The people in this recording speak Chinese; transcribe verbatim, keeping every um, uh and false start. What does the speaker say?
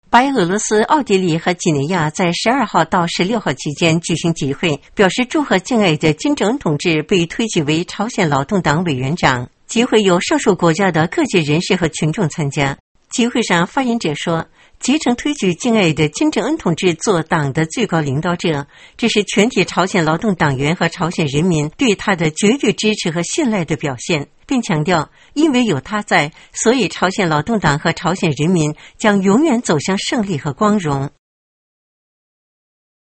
白俄罗斯、奥地利和几内亚在十二号到十六号期间举行集会，表示祝贺敬爱的金正恩同志被推举为朝鲜劳动党委员长。集会有上述国家的各界人士和群众参加。集会上，发言者说，竭诚推举敬爱的金正恩同志做党的最高领导者，这是全体朝鲜劳动党员和朝鲜人民对他的绝对支持和信赖的表现，并强调，因为有他在，所以朝鲜劳动党和朝鲜人民将永远走向胜利和光荣。